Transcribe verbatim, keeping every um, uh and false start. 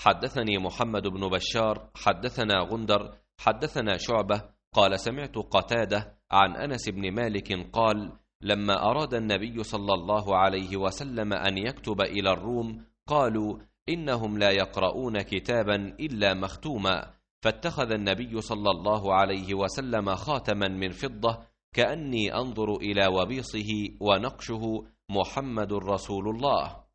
حدثني محمد بن بشار حدثنا غندر حدثنا شعبة قال سمعت قتادة عن أنس بن مالك قال لما أراد النبي صلى الله عليه وسلم أن يكتب إلى الروم قالوا إنهم لا يقرؤون كتابا إلا مختوما، فاتخذ النبي صلى الله عليه وسلم خاتما من فضة كأني أنظر إلى وبيصه ونقشه محمد رسول الله.